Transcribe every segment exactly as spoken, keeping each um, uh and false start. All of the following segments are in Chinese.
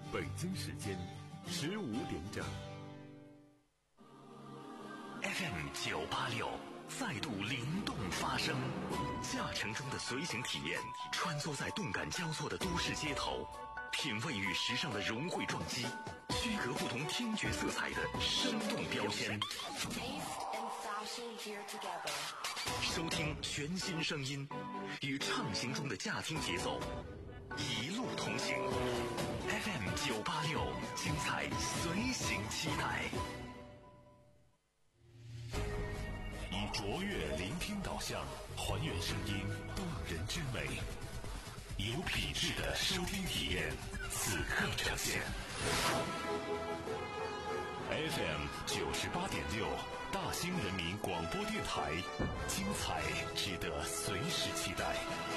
北京时间十五点整。 F M 九八六再度灵动发声，驾乘中的随行体验，穿梭在动感交错的都市街头，品味与时尚的融汇撞击，区隔不同听觉色彩的生动标签。收听全新声音，与畅行中的驾听节奏，一路同行。F M 九八六，精彩随行期待。 以卓越聆听导向，还原声音动人之美，有品质的收听体验，此刻呈现。F M 九十八点六，大兴人民广播电台，精彩值得随时期待。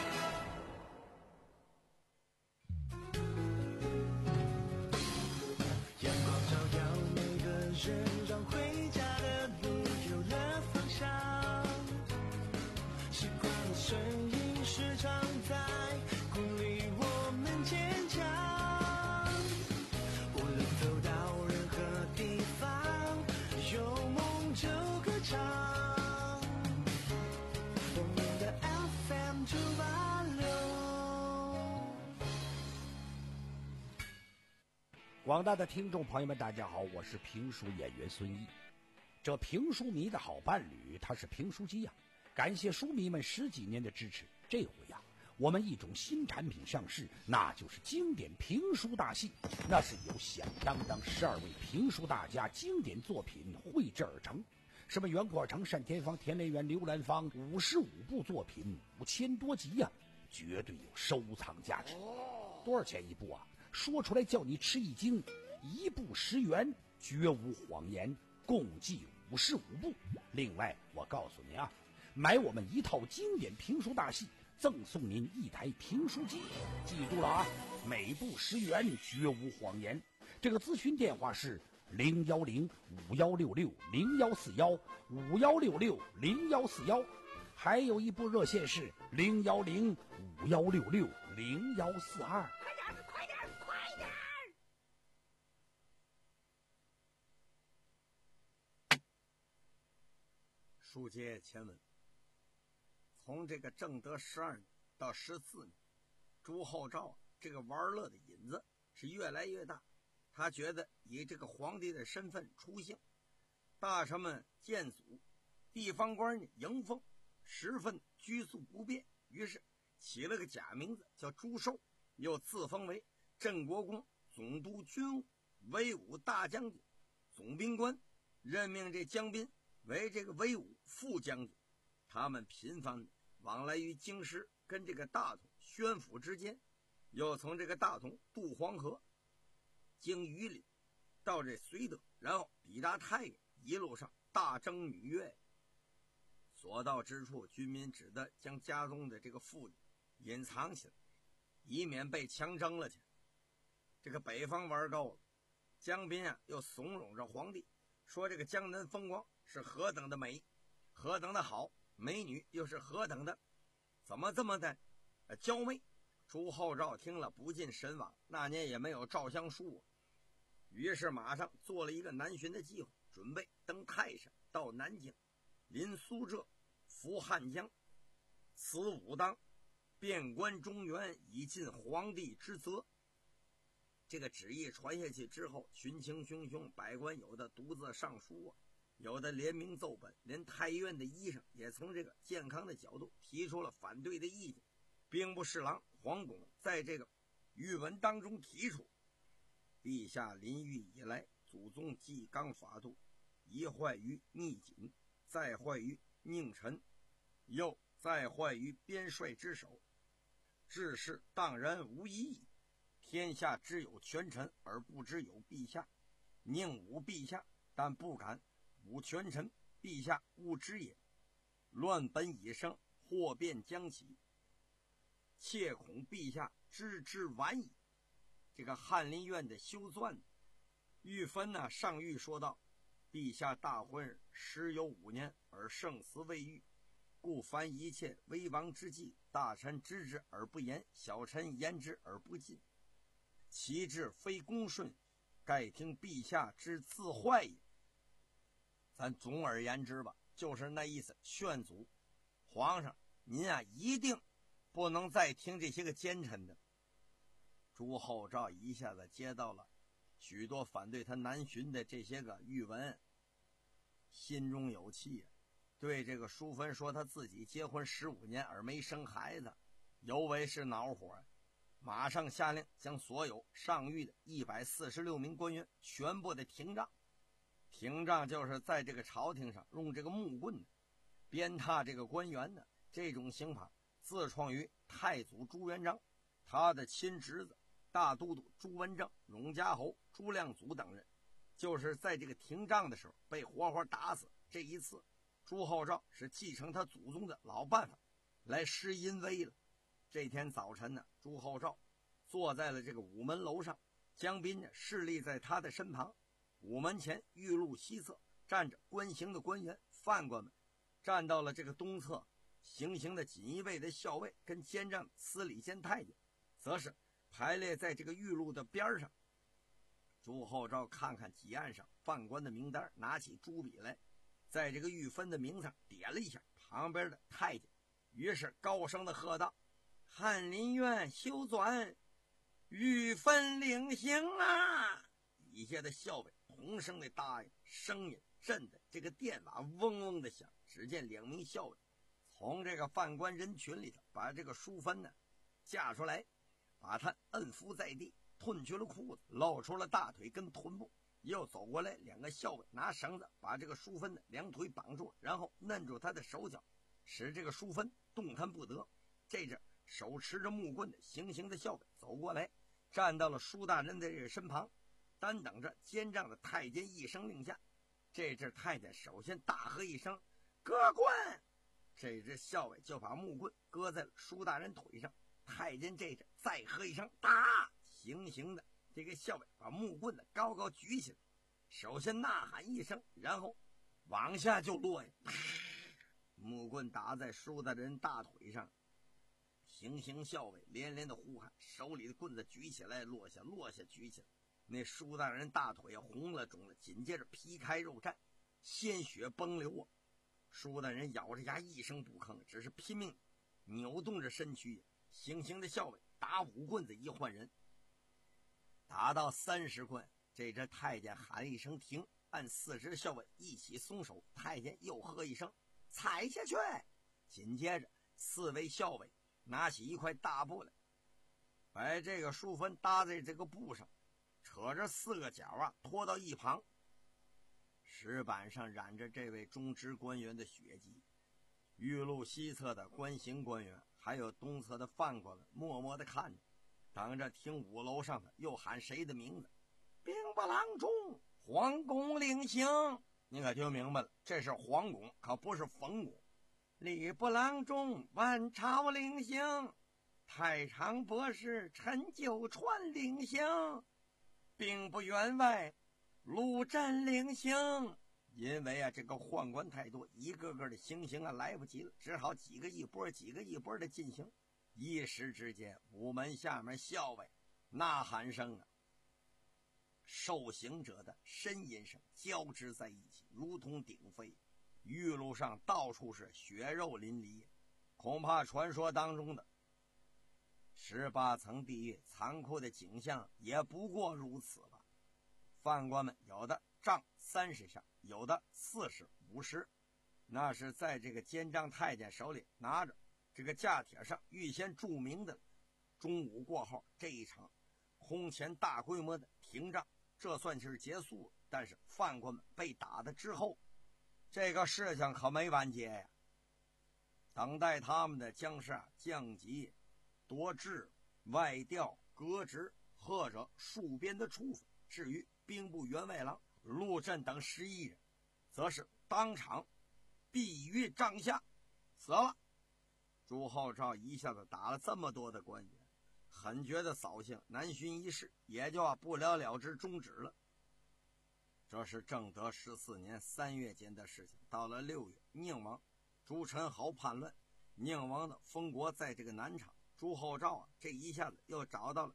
阳光照耀每个人，让回家的路有了方向。习惯的声音时常在鼓励我们坚强。无论走到任何地方，有梦就歌唱。我们的 F M 九八六。 广大的听众朋友们，大家好，我是评书演员孙毅。这评书迷的好伴侣，他是评书机呀、啊。感谢书迷们十几年的支持，这回呀、啊，我们一种新产品上市，那就是经典评书大戏。那是由响当当十二位评书大家经典作品绘制而成，什么袁阔成、单田芳、田连元、刘兰芳，五十五部作品，五千多集呀、啊，绝对有收藏价值。多少钱一部啊？说出来叫你吃一惊，一部十元，绝无谎言，共计五十五部。另外，我告诉你啊，买我们一套经典评书大戏，赠送您一台评书机。记住了啊，每部十元，绝无谎言。这个咨询电话是零幺零五幺六六零幺四幺五幺六六零幺四幺，还有一部热线是零幺零五幺六六零幺四二。 快点，快点，快点！ 书接前文，从这个正德十二年到十四年，朱厚照这个玩乐的瘾子是越来越大。他觉得以这个皇帝的身份出行，大臣们见阻，地方官呢迎奉，十分拘束不便，于是起了个假名字叫朱寿，又自封为镇国公、总督军务、威武大将军、总兵官，任命这江彬为这个威武副将军。他们频繁往来于京师跟这个大同、宣府之间，又从这个大同渡黄河，经榆林到这绥德，然后抵达太原，一路上大征女乐。所到之处，军民只得将家中的这个妇女隐藏起来，以免被强征了去。这个北方玩够了，江彬啊又怂恿着皇帝说，这个江南风光是何等的美，何等的好，美女又是何等的怎么这么的呃娇媚。朱厚照听了不禁神往，那年也没有照相书、啊、于是马上做了一个南巡的计划，准备登泰山到南京，临苏浙，扶汉江，此武当遍观中原，以尽皇帝之责。这个旨意传下去之后，群情汹汹，百官有的独自上书啊，有的联名奏本，连太医院的医生也从这个健康的角度提出了反对的意见。兵部侍郎黄拱在这个谕文当中提出，陛下临狱以来，祖宗纪纲法度，一坏于逆谨，再坏于佞臣，又再坏于边帅之手，治世当然无疑义。天下之有权臣，而不知有陛下，宁侮陛下，但不敢侮权臣，陛下勿知也。乱本已生，祸变将起，切恐陛下知之晚矣。这个翰林院的修撰御分呢，上谕说道，陛下大婚时有五年，而生死未愈，故凡一切危亡之际，大臣知之而不言，小臣言之而不尽。 其志非恭顺，盖听陛下之自坏也。咱总而言之吧，就是那意思，劝阻皇上，您啊一定不能再听这些个奸臣的。朱厚照一下子接到了许多反对他南巡的这些个谕文，心中有气啊，对这个淑芬说他自己结婚十五年而没生孩子，尤为是恼火，马上下令将所有上谕的一百四十六名官员全部的停杖。停杖就是在这个朝廷上用这个木棍的鞭挞这个官员的，这种刑法自创于太祖朱元璋，他的亲侄子大都督朱文正、荣家侯朱亮祖等人，就是在这个停杖的时候被活活打死。这一次朱厚照是继承他祖宗的老办法来施淫威了。这天早晨呢，朱厚照坐在了这个午门楼上，江彬呢侍立在他的身旁。午门前御路西侧站着官刑的官员，犯官们站到了这个东侧，行刑的锦衣卫的校尉跟监帐司礼监太监则是排列在这个御路的边上。朱厚照看看几案上犯官的名单，拿起朱笔来，在这个御分的名上点了一下旁边的太监，于是高声的喝道：翰林院休转，御分领刑啊！底下的校尉同声的答应，声音震得这个电瓦嗡嗡的响。只见两名校尉从这个犯官人群里头把这个淑芬呢架出来，把他摁伏在地，褪去了裤子，露出了大腿跟臀部。又走过来两个校尉拿绳子把这个淑芬的两腿绑住，然后摁住他的手脚，使这个淑芬动弹不得。这阵手持着木棍的行刑的校尉走过来，站到了舒大人的这个身旁，单等着监帐的太监一声令下。这只太监首先大喝一声割棍，这只校尉就把木棍搁在了舒大人腿上。太监这只再喝一声打，行刑的这个校尉把木棍子高高举起来，首先呐喊一声，然后往下就落下，木棍打在舒大人大腿上。行刑校尉连连的呼喊，手里的棍子举起来落下，落下举起来。那舒大人大腿啊红了肿了，紧接着皮开肉绽，鲜血崩流啊！舒大人咬着牙一声不吭，只是拼命扭动着身躯。行刑的校尉打五棍子一换人，打到三十棍，这只太监喊一声停，按四只校尉一起松手。太监又喝一声踩下去，紧接着四位校尉拿起一块大布来，把这个淑芬搭在这个布上，扯着四个角啊拖到一旁。石板上染着这位中职官员的血迹，御路西侧的官刑官员还有东侧的犯官们默默地看着，等着听五楼上的又喊谁的名字。兵部郎中黄拱领刑，你可听明白了，这是黄拱，可不是冯拱。礼部郎中万朝领刑，太常博士陈九川领刑，兵部员外陆镇领刑。因为啊这个宦官太多，一个个的行刑啊来不及了，只好几个一波几个一波的进行。一时之间，午门下面校尉呐喊声啊，受刑者的呻吟声交织在一起，如同鼎沸。御路上到处是血肉淋漓，恐怕传说当中的十八层地狱残酷的景象也不过如此吧。犯官们有的杖三十下，有的四十五十，那是在这个监帐太监手里拿着这个架帖上预先注明的。中午过后，这一场空前大规模的停仗这算是结束了。但是犯官们被打的之后，这个事情可没完结呀。等待他们的将是啊降级、夺治、外调、革职或者戍边的处分。至于兵部员外郎陆镇等十一人，则是当场毙于帐下，死了。朱厚照一下子打了这么多的官员，很觉得扫兴，南巡一事也就啊不了了之终止了。这是正德十四年三月间的事情。到了六月，宁王朱宸濠叛乱，宁王的封国在这个南昌。朱厚照啊，这一下子又找到了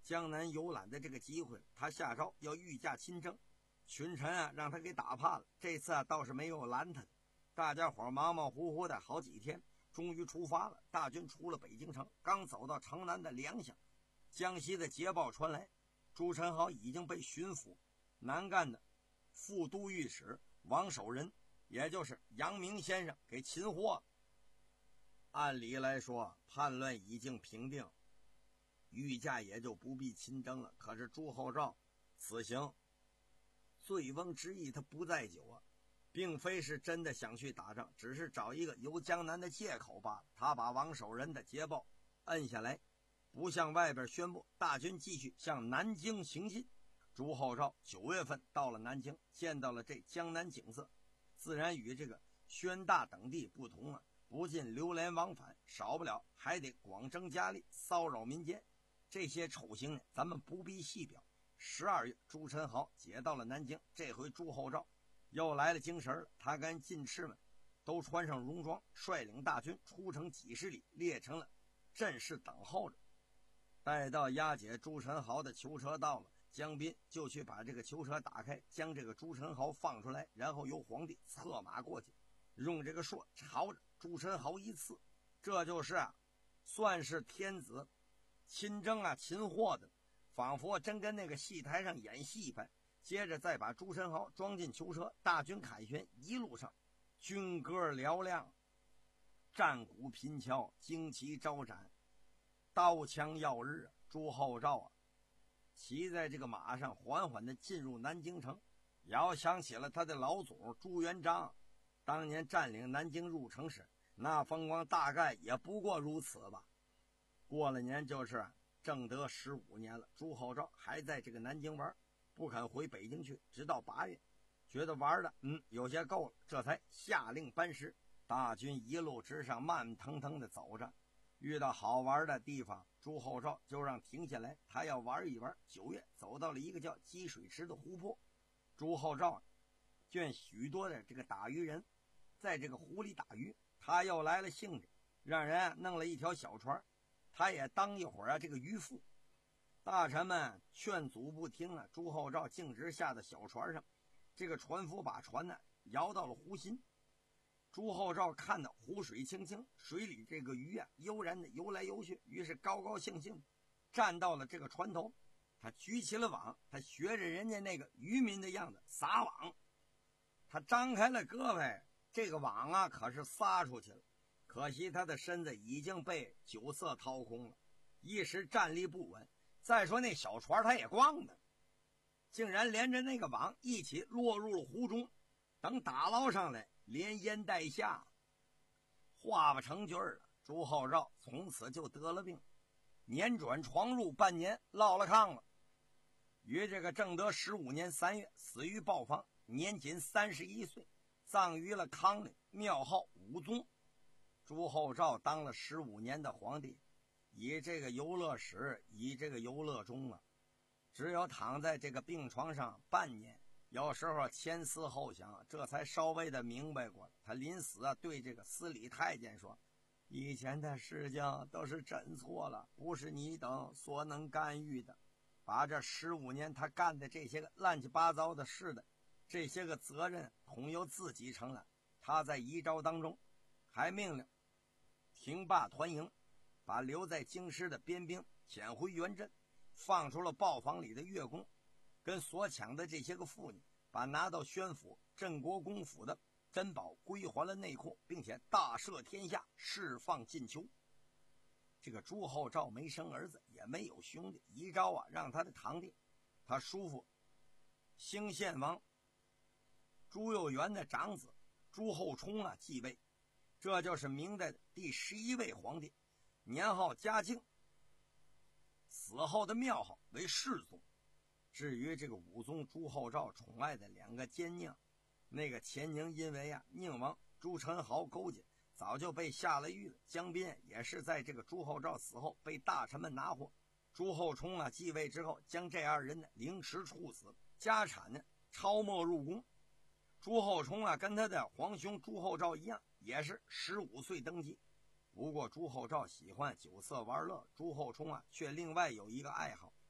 江南游览的这个机会，他下诏要御驾亲征，群臣啊让他给打怕了。这次啊倒是没有拦他，大家伙忙忙乎乎的好几天，终于出发了。大军出了北京城，刚走到城南的梁乡，江西的捷报传来，朱宸濠已经被巡抚南赣的副都御史王守仁，也就是杨明先生给擒获了。按理来说，叛乱已经平定，御驾也就不必亲征了。可是朱厚照此行醉翁之意他不在酒啊，并非是真的想去打仗，只是找一个游江南的借口罢了。他把王守仁的捷报摁下来，不向外边宣布，大军继续向南京行进。朱厚照九月份到了南京，见到了这江南景色，自然与这个宣大等地不同啊，不仅流连往返，少不了还得广征佳丽，骚扰民间。这些丑行呢，咱们不必细表。十二月，朱宸濠解到了南京，这回朱厚照又来了精神了。他跟进士们都穿上戎装，率领大军出城几十里，列成了阵势等候着。待到押解朱宸濠的囚车到了，江彬就去把这个囚车打开，将这个朱宸濠放出来，然后由皇帝策马过去，用这个槊朝着朱宸濠一刺。这就是啊，算是天子亲征啊擒获的，仿佛真跟那个戏台上演戏一般。接着再把朱宸濠装进囚车，大军凯旋，一路上军歌嘹亮，战鼓频敲，旌旗招展，刀枪耀日。朱厚照啊骑在这个马上缓缓地进入南京城，遥想起了他的老祖朱元璋当年占领南京入城时，那风光大概也不过如此吧。过了年就是正德十五年了，朱厚照还在这个南京玩，不肯回北京去，直到八月，觉得玩的嗯有些够了，这才下令班师。大军一路直上，慢腾腾的走着，遇到好玩的地方，朱厚照就让停下来，他要玩一玩。九月走到了一个叫积水池的湖泊，朱厚照见许多的这个打鱼人在这个湖里打鱼，他又来了兴致，让人弄了一条小船，他也当一会儿啊这个渔夫。大臣们劝阻不听啊，朱厚照径直下到小船上，这个船夫把船呢摇到了湖心。朱厚照看到湖水清清，水里这个鱼啊悠然的游来游去，于是高高兴兴站到了这个船头，他举起了网，他学着人家那个渔民的样子撒网，他张开了胳膊，这个网啊可是撒出去了，可惜他的身子已经被酒色掏空了，一时站立不稳。再说那小船他也光的，竟然连着那个网一起落入了湖中，等打捞上来连淹带下，话不成句了。朱厚照从此就得了病，年转床入半年，落了炕了。于这个正德十五年三月死于豹房，年仅三十一岁，葬于了康陵，庙号武宗。朱厚照当了十五年的皇帝，以这个游乐史，以这个游乐中啊，只有躺在这个病床上半年，有时候前思后想，这才稍微的明白过来。他临死啊，对这个司礼太监说：“以前的事情都是朕错了，不是你等所能干预的。把这十五年他干的这些个乱七八糟的事的这些个责任，统由自己承担。”他在遗诏当中还命令停罢团营，把留在京师的边兵遣回原镇，放出了豹房里的乐工，跟所抢的这些个妇女，把拿到宣府镇国公府的珍宝归还了内库，并且大赦天下，释放禁囚。这个朱厚照没生儿子，也没有兄弟，遗诏啊让他的堂弟，他叔父兴献王朱佑元的长子朱厚冲啊继位，这就是明代的第十一位皇帝，年号嘉靖，死后的庙号为世宗。至于这个武宗朱厚照宠爱的两个奸佞，那个钱宁因为啊宁王朱宸濠勾结，早就被下了狱了。江彬也是在这个朱厚照死后被大臣们拿获。朱厚冲啊继位之后，将这二人呢凌迟处死，家产呢抄没入宫。朱厚冲啊跟他的皇兄朱厚照一样，也是十五岁登基。不过朱厚照喜欢酒色玩乐，朱厚冲啊却另外有一个爱好，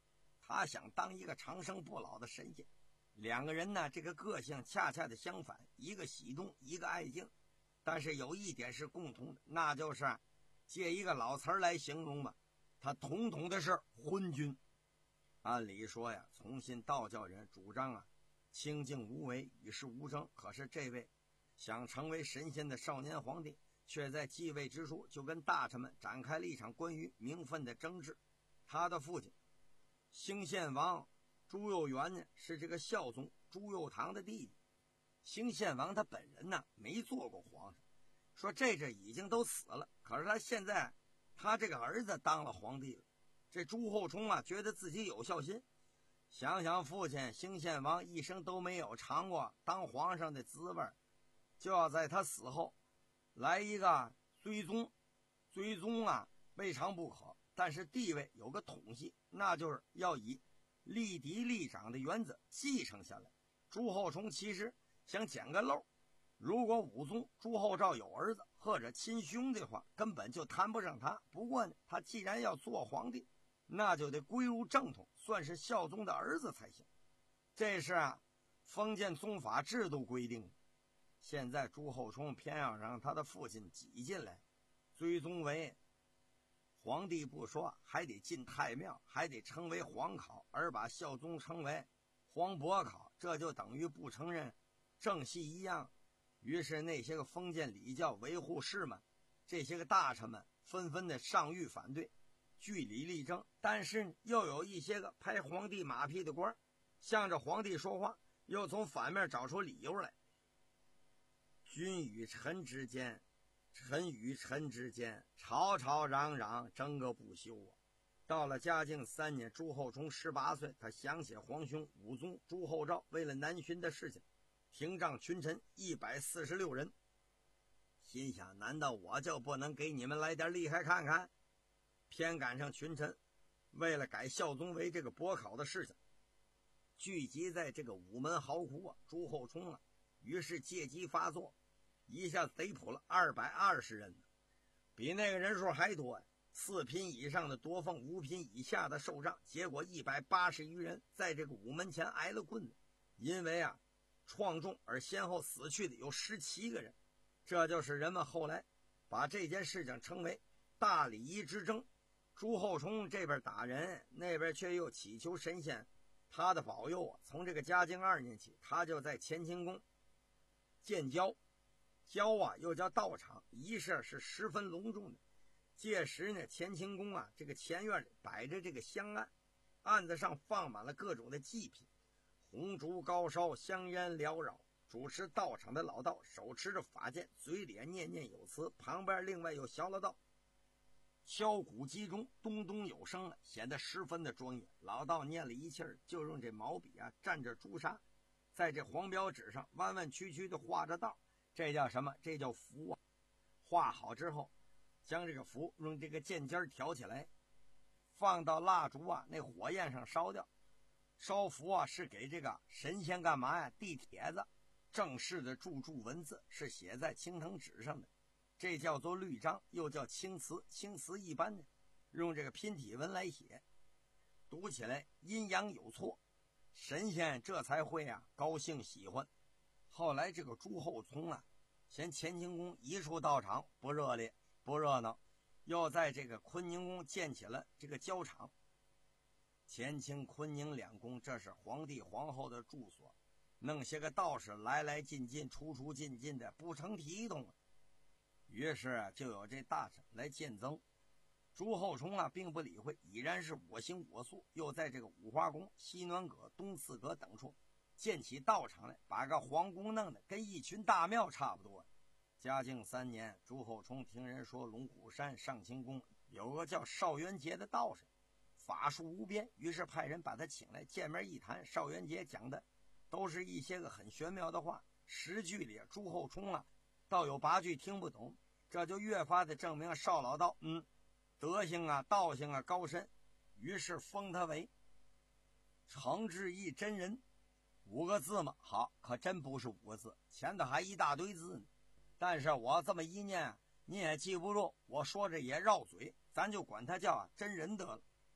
他想当一个长生不老的神仙。两个人呢，这个个性恰恰的相反，一个喜动，一个爱静，但是有一点是共同的，那就是借一个老词儿来形容吧，他统统的是昏君。按理说呀，从信道教人主张啊清静无为，与世无争，可是这位想成为神仙的少年皇帝，却在继位之初就跟大臣们展开了一场关于名分的争执。他的父亲兴献王朱佑元呢，是这个孝宗朱佑樘的弟弟。兴献王他本人呢没做过皇上，说这这已经都死了，可是他现在他这个儿子当了皇帝了。这朱厚熜啊觉得自己有孝心，想想父亲兴献王一生都没有尝过当皇上的滋味，就要在他死后来一个追宗。追宗啊未尝不可，但是地位有个统系，那就是要以立嫡立长的原则继承下来。朱厚熜其实想捡个漏，如果武宗朱厚照有儿子或者亲兄的话，根本就谈不上他。不过呢，他既然要做皇帝，那就得归入正统，算是孝宗的儿子才行。这是啊封建宗法制度规定的。现在朱厚熜偏要让他的父亲挤进来，追宗为皇帝不说，还得进太庙，还得称为皇考，而把孝宗称为皇伯考，这就等于不承认正系一样。于是那些个封建礼教维护士们，这些个大臣们纷纷的上谕反对，据理力争。但是又有一些个拍皇帝马屁的官，向着皇帝说话，又从反面找出理由来。君与臣之间，臣与臣之间，吵吵嚷嚷，争个不休啊！到了嘉靖三年，朱厚熜十八岁，他想起皇兄武宗朱厚照为了南巡的事情，廷杖群臣一百四十六人，心想难道我就不能给你们来点厉害看看？偏赶上群臣为了改孝宗为这个伯考的事情，聚集在这个午门豪窟啊。朱厚熜啊于是借机发作，一下贼捕了二百二十人，比那个人数还多呀。四品以上的夺俸，五品以下的受杖，结果一百八十余人在这个午门前挨了棍子。因为啊创重而先后死去的有十七个人，这就是人们后来把这件事情称为大礼仪之争。朱厚熜这边打人，那边却又祈求神仙他的保佑啊。从这个嘉靖二年起，他就在乾清宫建交，交啊又叫道场，仪式是十分隆重的。届时呢，乾清宫啊这个前院里摆着这个香案，案子上放满了各种的祭品，红烛高烧，香烟缭绕。主持道场的老道手持着法剑，嘴脸念念有词，旁边另外有小老道敲鼓击钟，咚咚有声啊，显得十分的庄严。老道念了一气儿，就用这毛笔啊蘸着朱砂，在这黄标纸上弯弯曲曲的画着道，这叫什么？这叫符啊。画好之后，将这个符用这个剑尖挑起来，放到蜡烛啊那火焰上烧掉。烧符啊是给这个神仙干嘛呀？递帖子。正式的注注文字是写在青藤纸上的，这叫做律章，又叫青词。青词一般的用这个拼体文来写，读起来阴阳有错，神仙这才会啊高兴喜欢。后来这个朱厚熜啊嫌乾清宫一处道场不热烈不热闹，又在这个坤宁宫建起了这个交场。乾清坤宁两宫，这是皇帝皇后的住所，弄些个道士来来进进出出进进的不成体统。于是就有这大臣来见增。朱厚熜啊并不理会，已然是我行我素，又在这个五花宫、西暖阁、东四阁等处建起道场来，把个皇宫弄得跟一群大庙差不多。嘉靖三年，朱厚熜听人说龙虎山上清宫有个叫邵元节的道士，法术无边，于是派人把他请来见面一谈。邵元节讲的都是一些个很玄妙的话，十句里朱厚熜啊倒有八句听不懂，这就越发的证明邵老道嗯德行啊道行啊高深，于是封他为程志义真人。五个字嘛，好，可真不是五个字，前头还一大堆字呢。但是我这么一念你也记不住，我说着也绕嘴，咱就管他叫啊真人得了。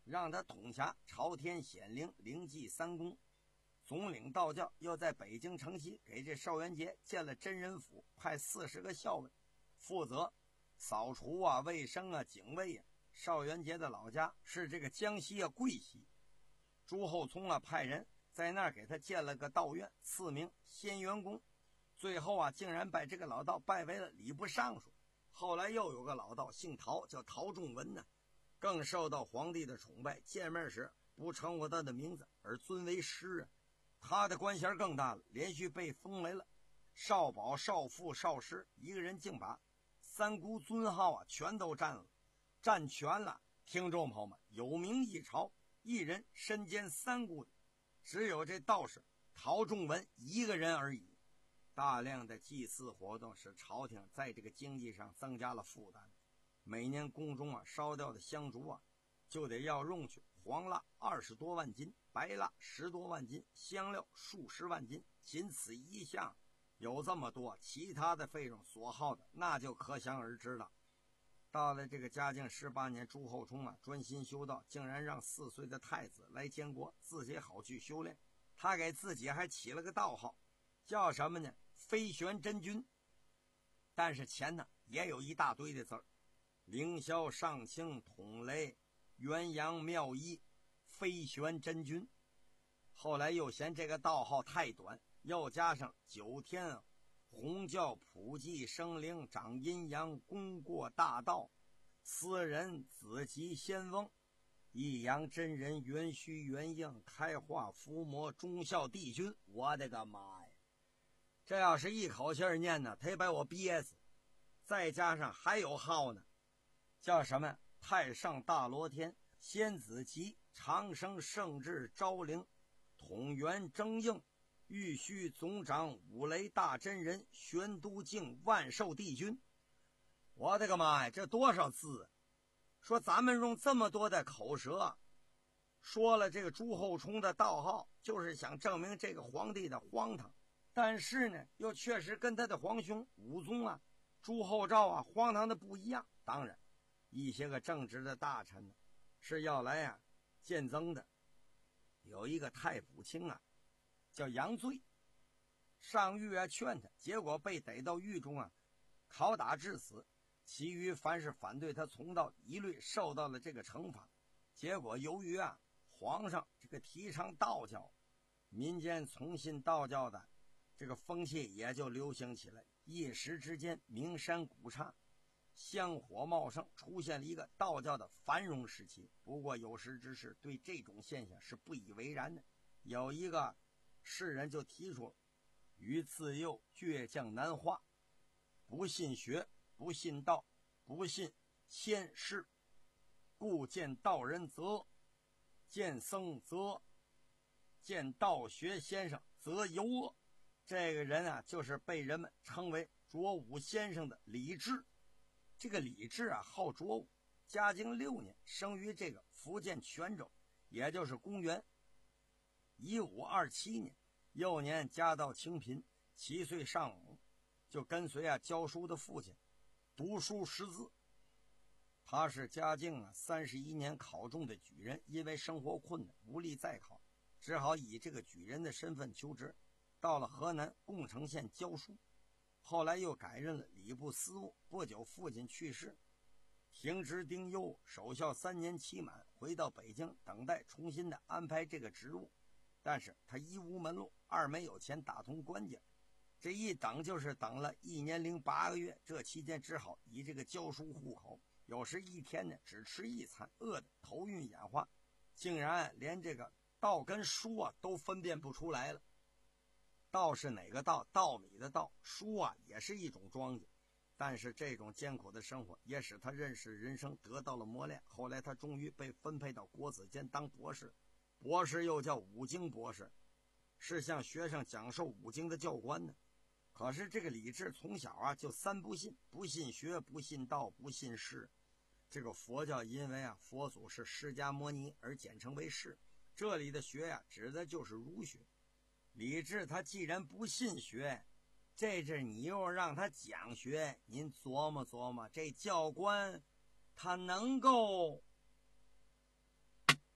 让他统辖朝天显灵、灵济三公。总领道教又在北京城西给这邵元节建了真人府，派四十个校尉负责扫除啊、卫生啊、警卫啊。邵元节的老家是这个江西啊贵溪，朱厚熜啊派人在那儿给他建了个道院，赐名仙元宫。最后啊，竟然把这个老道拜为了礼部尚书。后来又有个老道姓陶，叫陶仲文呢，更受到皇帝的崇拜，见面时不称呼他的名字，而尊为师啊。他的官衔更大了，连续被封为了少保、少傅、少师，一个人竟把三姑尊号啊全都占了，占全了。听众朋友们，有名一朝，一人身兼三姑的，只有这道士陶仲文一个人而已。大量的祭祀活动使朝廷在这个经济上增加了负担，每年宫中啊烧掉的香烛啊就得要用去黄蜡二十多万斤，白蜡十多万斤，香料数十万斤，仅此一项有这么多，其他的费用所耗的那就可想而知了。到了这个嘉靖十八年，朱厚熜啊专心修道，竟然让四岁的太子来监国，自己好去修炼。他给自己还起了个道号，叫什么呢？飞旋真君。但是前呢也有一大堆的字儿，凌霄上清统雷元阳妙一飞旋真君。后来又嫌这个道号太短，又加上九天弘教普济生灵长阴阳功过大道私人子集仙翁一阳真人元虚元应开化伏魔忠孝帝君。我的个妈呀，这要是一口气儿念呢，他也把我憋死。再加上还有号呢，叫什么太上大罗天仙子集长生圣智昭灵统元正应玉虚总长五雷大真人玄都境万寿帝君。我的个妈呀，这多少字啊！说咱们用这么多的口舌说了这个朱厚熜的道号，就是想证明这个皇帝的荒唐，但是呢又确实跟他的皇兄武宗啊朱厚照啊荒唐的不一样。当然一些个正直的大臣呢是要来啊见增的。有一个太仆卿啊叫杨醉，上狱啊劝他，结果被逮到狱中啊拷打致死。其余凡是反对他从道一律受到了这个惩罚。结果由于啊皇上这个提倡道教，民间从信道教的这个风气也就流行起来，一时之间名山古刹，香火茂盛，出现了一个道教的繁荣时期。不过有识之士对这种现象是不以为然的。有一个士人就提出，于自幼倔强难化，不信学，不信道，不信仙师，故见道人则，见僧则，见道学先生则尤恶。这个人啊就是被人们称为卓武先生的李治。这个李治啊号卓武，嘉靖六年生于这个福建泉州，也就是公元一五二七年。幼年家道清贫，七岁上母，就跟随啊教书的父亲读书识字。他是嘉靖啊三十一年考中的举人，因为生活困难无力再考，只好以这个举人的身份求职，到了河南共城县教书。后来又改任了礼部司务。不久父亲去世，停职丁忧，守孝三年期满，回到北京等待重新的安排这个职务。但是他一无门路，二没有钱打通关节，这一等就是等了一年零八个月。这期间只好以这个教书糊口，有时一天呢只吃一餐，饿得头晕眼花，竟然连这个道跟书啊都分辨不出来了。道是哪个道？稻米的稻。书啊也是一种庄稼。但是这种艰苦的生活也使他认识人生得到了磨练。后来他终于被分配到国子监当博士，博士又叫五经博士，是向学生讲授五经的教官呢。可是这个李治从小啊就三不信，不信学，不信道，不信师。这个佛教因为啊佛祖是释迦摩尼而简称为释，这里的学呀、啊、指的就是儒学。李治他既然不信学，这阵你又让他讲学，您琢磨琢磨，这教官他能够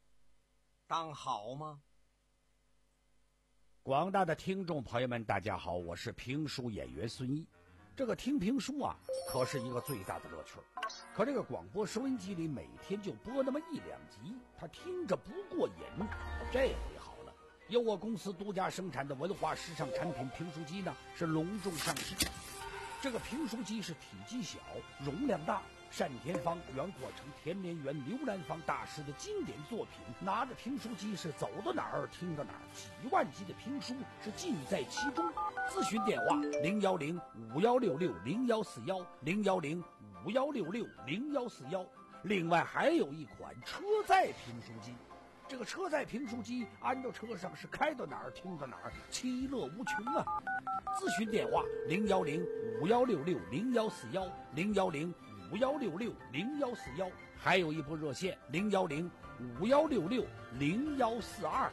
当好吗？ 广大的听众朋友们，大家好，我是评书演员孙一。这个听评书啊，可是一个最大的乐趣。可这个广播收音机里每天就播那么一两集，他听着不过瘾。这回好了，由我公司独家生产的文化时尚产品评书机呢，是隆重上市。这个评书机是体积小，容量大，单田芳、袁阔成、田连元、刘兰芳大师的经典作品。拿着评书机是走到哪儿听到哪儿，几万集的评书是尽在其中。咨询电话零幺零五幺六六零幺四幺零幺零五幺六六零幺四幺。另外还有一款车载评书机。这个车载评书机安到车上是开到哪儿听到哪儿，其乐无穷啊！咨询电话零幺零五幺六六零幺四幺零幺零五幺六六零幺四幺，还有一部热线零幺零五幺六六零幺四二。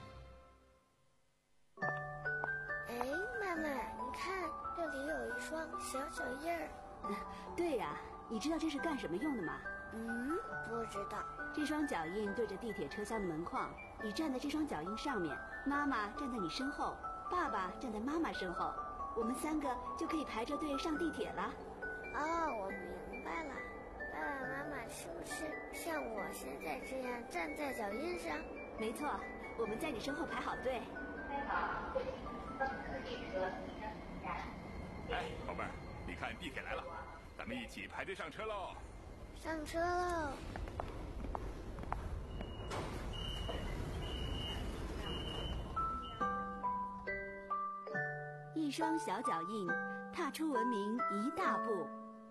哎，妈妈，你看这里有一双小脚印儿。 对呀、啊，你知道这是干什么用的吗？ 嗯，不知道。 这双脚印对着地铁车厢的门框，你站在这双脚印上面，妈妈站在你身后，爸爸站在妈妈身后，我们三个就可以排着队上地铁了。 哦，我明白了。爸爸妈妈是不是像我现在这样站在脚印上？ 没错，我们在你身后排好队。 哎，宝贝儿，你看地铁来了，咱们一起排队上车喽！ 上车喽！ 一双小脚印，踏出文明一大步。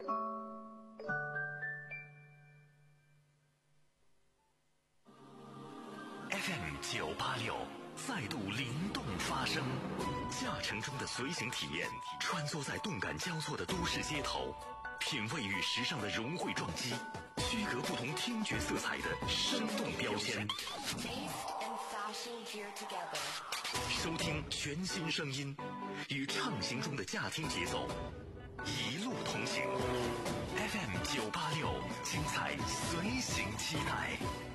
F M 九八六再度灵动发声，驾乘中的随行体验，穿梭在动感交错的都市街头，品味与时尚的融汇撞击，区隔不同听觉色彩的生动标签。收听全新声音，与畅行中的驾听节奏，一路同行。F M 九八六，精彩随行期待。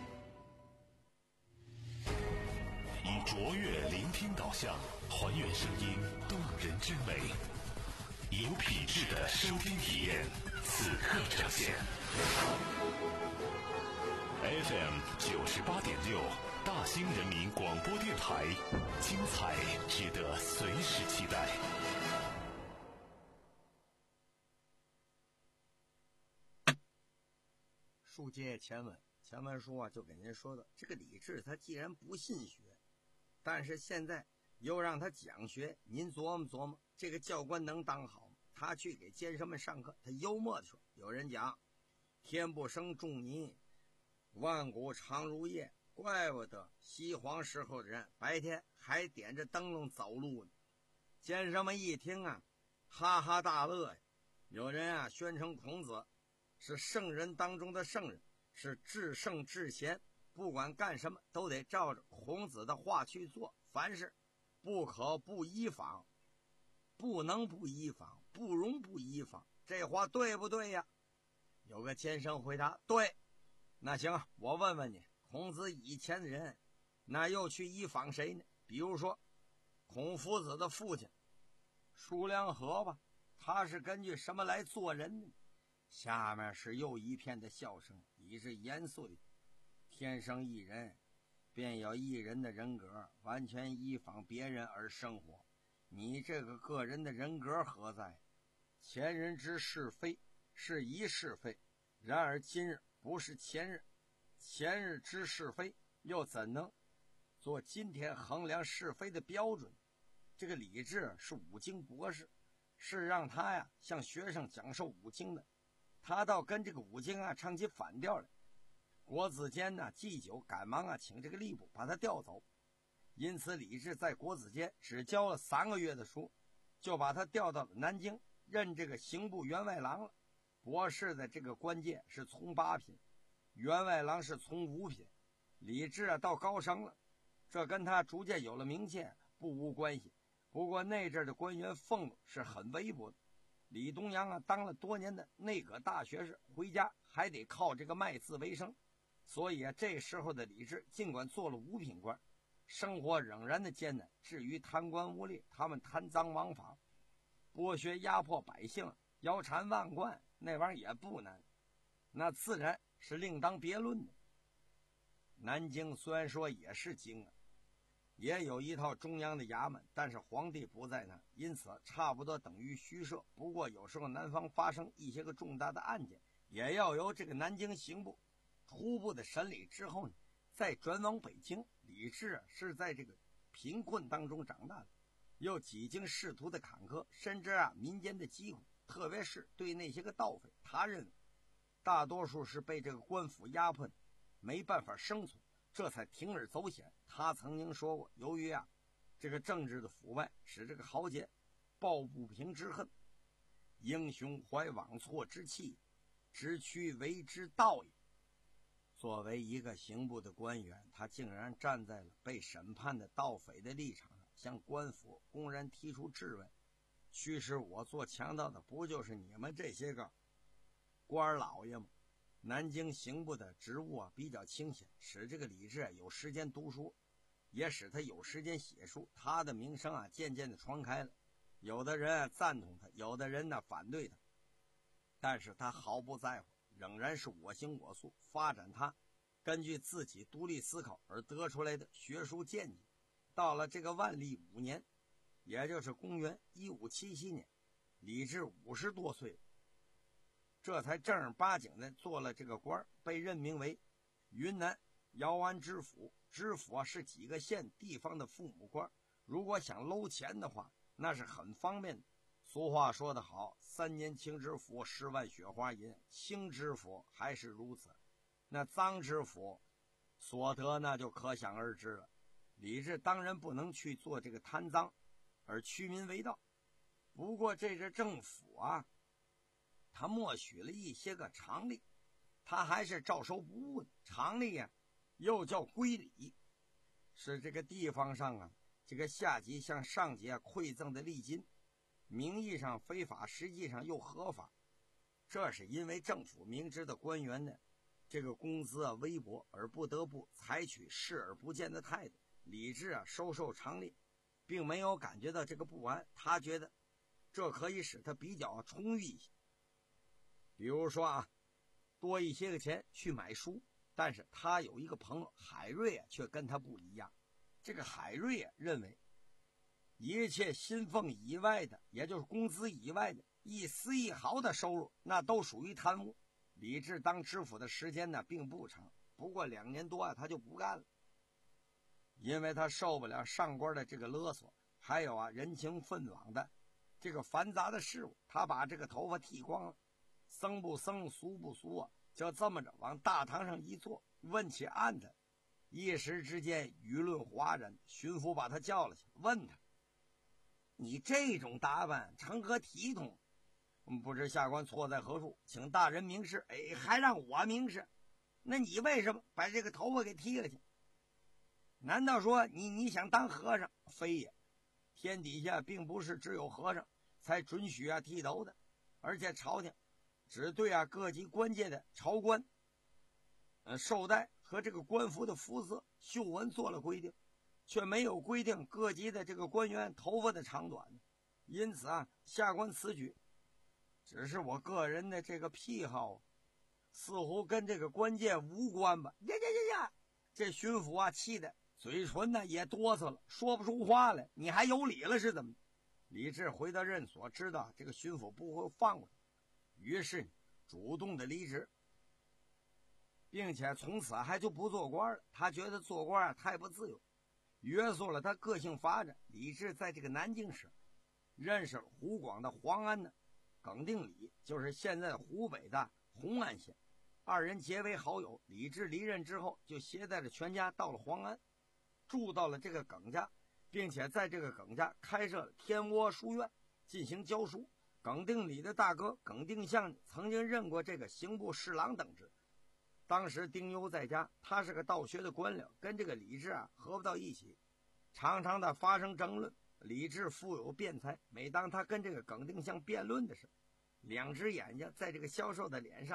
以卓越聆听导向，还原声音动人之美，有品质的收听体验，此刻呈现。F M 九十八点六，大兴人民广播电台，精彩值得随时期待。 书接前文，前文书啊就给您说的，这个李治他既然不信学，但是现在又让他讲学，您琢磨琢磨，这个教官能当好吗？他去给监生们上课，他幽默的说，有人讲天不生仲尼，万古长如夜，怪不得西皇时候的人白天还点着灯笼走路呢。监生们一听啊，哈哈大乐呀。有人啊宣称孔子是圣人当中的圣人，是至圣至贤，不管干什么都得照着孔子的话去做，凡事不可不依仿，不能不依仿，不容不依仿。这话对不对呀？有个监生回答，对。那行啊，我问问你，孔子以前的人那又去依仿谁呢？比如说孔夫子的父亲叔梁纥吧，他是根据什么来做人呢？下面是又一片的笑声，已是言碎。天生一人，便有一人的人格，完全依仿别人而生活。你这个个人的人格何在？前人之是非，是一是非，然而今日不是前日，前日之是非，又怎能做今天衡量是非的标准？这个李治是五经博士，是让他呀向学生讲授五经的，他倒跟这个五经啊唱起反调来。国子监呢祭酒赶忙啊请这个吏部把他调走，因此李治在国子监只教了三个月的书，就把他调到了南京任这个刑部员外郎了。博士的这个官阶是从八品，员外郎是从五品。李治啊到高升了，这跟他逐渐有了名气不无关系。不过那阵的官员俸禄是很微薄的，李东阳啊当了多年的内阁大学士，回家还得靠这个卖字为生。 所以啊，这时候的李治尽管做了五品官，生活仍然的艰难。至于贪官污吏，他们贪赃枉法，剥削压迫百姓，腰缠万贯，那玩意儿也不难，那自然是另当别论的。南京虽然说也是京啊，也有一套中央的衙门，但是皇帝不在那，因此差不多等于虚设。不过有时候南方发生一些个重大的案件，也要由这个南京刑部初步的审理之后呢，再转往北京。李治啊是在这个贫困当中长大的，又几经仕途的坎坷，深知啊民间的疾苦，特别是对那些个盗匪，他认为大多数是被这个官府压迫，没办法生存，这才铤而走险。他曾经说过，由于啊这个政治的腐败，使这个豪杰抱不平之恨，英雄怀枉错之气，直须为之道也。作为一个刑部的官员，他竟然站在了被审判的盗匪的立场上，向官府公然提出质问，驱使我做强盗的不就是你们这些个官老爷吗？南京刑部的职务啊比较清闲，使这个李治啊有时间读书，也使他有时间写书。他的名声啊渐渐的传开了，有的人啊赞同他，有的人呢反对他，但是他毫不在乎，仍然是我行我素，发展他根据自己独立思考而得出来的学术见解。到了这个万历五年，也就是公元一五七七年，李治五十多岁，这才正儿八经的做了这个官，被任命为云南姚安知府。知府啊是几个县地方的父母官，如果想搂钱的话，那是很方便的。俗话说得好，三年清知府，十万雪花银。清知府还是如此，那赃知府所得那就可想而知了。李治当然不能去做这个贪赃而屈民为盗，不过这支政府啊，他默许了一些个常例，他还是照收不误的。常例啊又叫归礼，是这个地方上啊这个下级向上级啊馈赠的礼金，名义上非法，实际上又合法。这是因为政府明知道官员呢这个工资啊微薄，而不得不采取视而不见的态度。李治啊收受常例，并没有感觉到这个不安，他觉得这可以使他比较充裕一些。比如说啊，多一些个钱去买书。但是他有一个朋友海瑞啊，却跟他不一样。这个海瑞啊认为，一切薪俸以外的，也就是工资以外的一丝一毫的收入，那都属于贪污。李治当知府的时间呢并不长，不过两年多啊他就不干了，因为他受不了上官的这个勒索，还有啊人情分往的这个繁杂的事务。他把这个头发剃光了，僧不僧俗不俗啊，就这么着往大堂上一坐，问起案子。一时之间舆论哗然，巡抚把他叫了去，问他：你这种打扮成何体统？不知下官错在何处，请大人明示。哎，还让我明示？那你为什么把这个头发给剃了去？难道说你你想当和尚？非也，天底下并不是只有和尚才准许啊剃头的，而且朝廷只对啊各级官阶的朝官呃绶带和这个官服的肤色绣纹做了规定，却没有规定各级的这个官员头发的长短。因此啊，下官此举只是我个人的这个癖好，似乎跟这个官阶无关吧。呀呀呀呀！这巡抚啊气的嘴唇呢也哆嗦了，说不出话来。你还有理了是怎么？李治回到任所，知道这个巡抚不会放过他，于是主动的离职，并且从此还就不做官了。他觉得做官啊太不自由，约束了他个性发展。李治在这个南京时认识了湖广的黄安的耿定礼，就是现在湖北的红安县，二人结为好友。李治离任之后，就携带着全家到了黄安，住到了这个耿家，并且在这个耿家开设了天窝书院进行教书。耿定礼的大哥耿定相曾经任过这个刑部侍郎等职。当时丁忧在家，他是个道学的官僚，跟这个李治啊合不到一起，常常的发生争论。李治富有辩才，每当他跟这个耿定相辩论的时候，两只眼睛在这个消瘦的脸上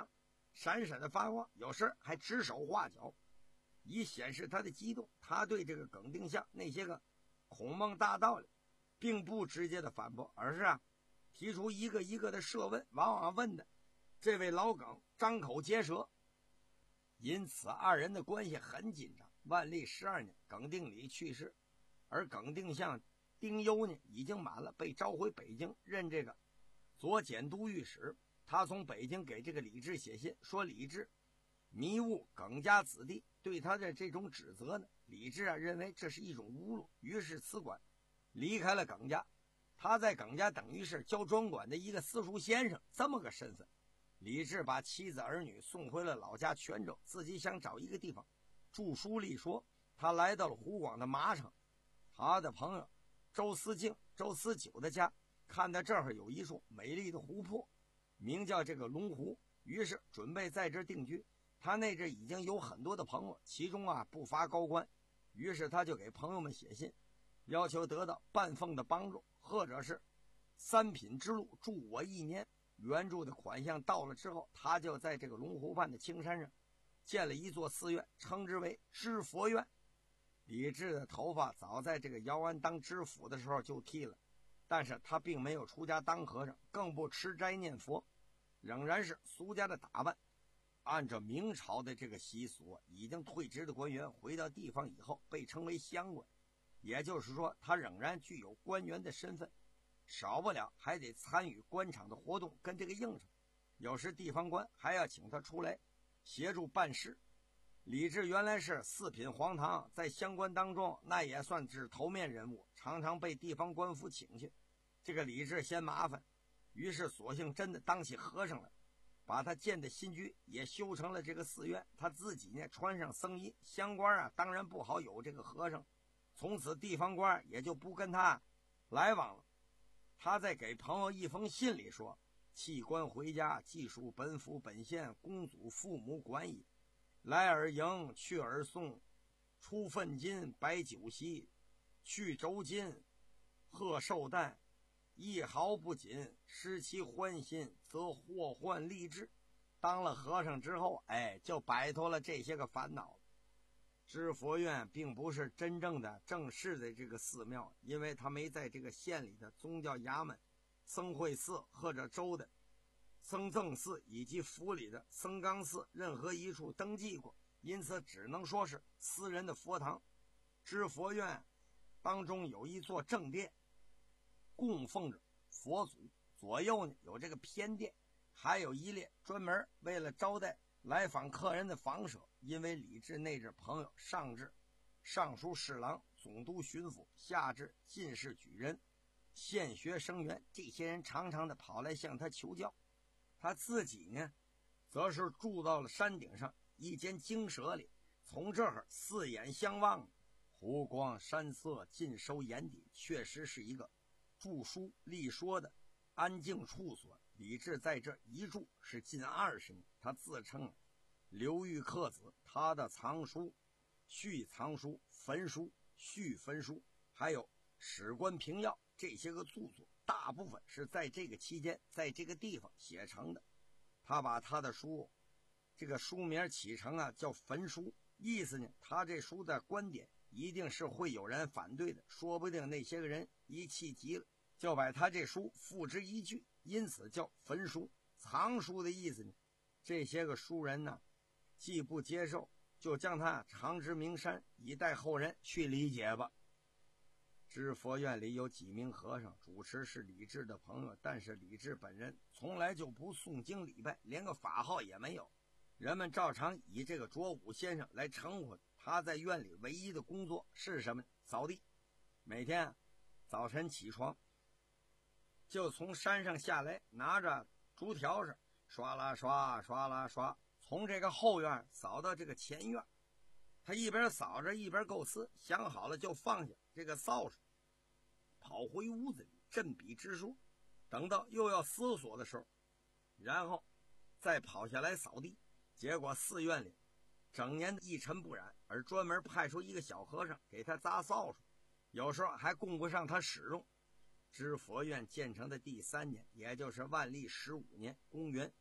闪闪的发光，有时还指手画脚，以显示他的激动。他对这个耿定向那些个孔孟大道理并不直接的反驳，而是啊提出一个一个的设问，往往问的这位老耿张口结舌，因此二人的关系很紧张。万历十二年，耿定礼去世，而耿定向丁忧呢已经满了，被召回北京任这个左检都御史。他从北京给这个李治写信，说李治迷误耿家子弟，对他的这种指责呢，李治啊认为这是一种侮辱，于是辞官离开了耿家。他在耿家等于是教专管的一个私塾先生这么个身份。李治把妻子儿女送回了老家泉州，自己想找一个地方著书立说。他来到了湖广的马场，他的朋友周思敬、周思久的家，看到这儿有一处美丽的湖泊，名叫这个龙湖，于是准备在这儿定居。他那阵已经有很多的朋友，其中啊不乏高官，于是他就给朋友们写信，要求得到半俸的帮助，或者是三品之禄助我一年。援助的款项到了之后，他就在这个龙湖畔的青山上建了一座寺院，称之为知佛院。李治的头发早在这个姚安当知府的时候就剃了，但是他并没有出家当和尚，更不吃斋念佛，仍然是俗家的打扮。按照明朝的这个习俗，已经退职的官员回到地方以后被称为乡官，也就是说他仍然具有官员的身份，少不了还得参与官场的活动跟这个应酬，有时地方官还要请他出来协助办事。李治原来是四品黄堂，在乡官当中那也算是头面人物，常常被地方官府请去。这个李治嫌麻烦，于是索性真的当起和尚来，把他建的新居也修成了这个寺院。他自己呢穿上僧衣，乡官啊当然不好有这个和尚，从此地方官也就不跟他来往了。他在给朋友一封信里说，弃官回家，既属本府本县公祖父母管矣，来而迎，去而送，出粪金，摆酒席，去轴金，贺寿诞，一毫不紧，失其欢心，则祸患立志。当了和尚之后，哎，就摆脱了这些个烦恼了。知佛院并不是真正的正式的这个寺庙，因为他没在这个县里的宗教衙门、僧会寺或者州的僧正寺以及府里的僧纲寺任何一处登记过，因此只能说是私人的佛堂。知佛院当中有一座正殿，供奉着佛祖，左右呢有这个偏殿，还有一列专门为了招待来访客人的房舍。因为李治那阵朋友上至尚书侍郎、总督巡抚，下至进士举人、县学生员，这些人常常的跑来向他求教。他自己呢则是住到了山顶上一间精舍里，从这儿四眼相望，湖光山色尽收眼底，确实是一个著书立说的安静处所。李治在这一住是近二十年，他自称刘裕克子，他的藏书、续藏书、焚书、续焚书，还有史官评要，这些个著作大部分是在这个期间在这个地方写成的。他把他的书这个书名起成啊叫焚书，意思呢他这书的观点一定是会有人反对的，说不定那些个人一气急了就把他这书付之一炬，因此叫焚书。藏书的意思呢，这些个书人呢既不接受，就将它长之名山，以待后人去理解吧。知佛院里有几名和尚，主持是李治的朋友，但是李治本人从来就不诵经礼拜，连个法号也没有，人们照常以这个卓武先生来称呼他。他在院里唯一的工作是什么？扫地。每天早晨起床就从山上下来，拿着竹条子刷啦刷刷啦刷，从这个后院扫到这个前院。他一边扫着一边构思，想好了就放下这个扫帚，跑回屋子里振笔直书，等到又要思索的时候，然后再跑下来扫地。结果寺院里整年一尘不染，而专门派出一个小和尚给他扎扫帚，有时候还供不上他使用。知佛院建成的第三年，也就是万历十五年，公元